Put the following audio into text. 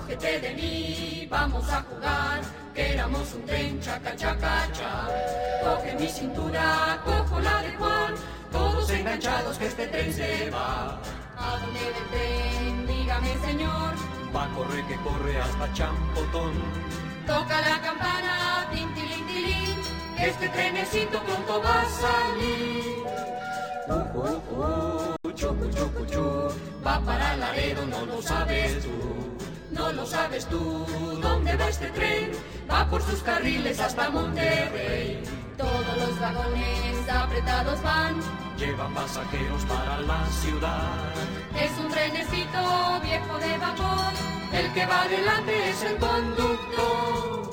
cógete de mí, vamos a jugar, que éramos un tren, chaca, chaca, cha. Coge mi cintura, cojo la de Juan, todos enganchados que este tren se va. ¿A dónde va el tren? Dígame, señor. Va a correr que corre hasta Champotón. Toca la campana, tin, tilín, tilín, que este trenecito pronto va a salir. Chucu, chucu, chu, va para Laredo, no lo sabes tú. No lo sabes tú, ¿dónde va este tren? Va por sus carriles hasta Monterrey. Todos los vagones apretados van, llevan pasajeros para la ciudad. Es un trenecito viejo de vapor, el que va adelante es el conductor.